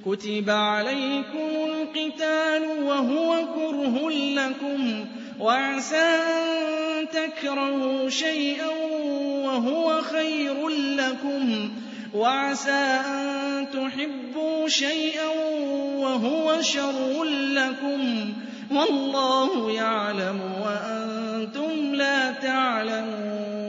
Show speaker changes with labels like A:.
A: كُتِبَ عَلَيْكُمُ الْقِتَالُ وَهُوَ كُرْهٌ لَّكُمْ وَعَسَىٰ أَن تَكْرَهُوا شَيْئًا وَهُوَ خَيْرٌ لَّكُمْ وَعَسَىٰ أَن تُحِبُّوا شَيْئًا وَهُوَ شَرٌّ لَّكُمْ ۗ وَاللَّهُ يَعْلَمُ وَأَنتُمْ لَا تَعْلَمُونَ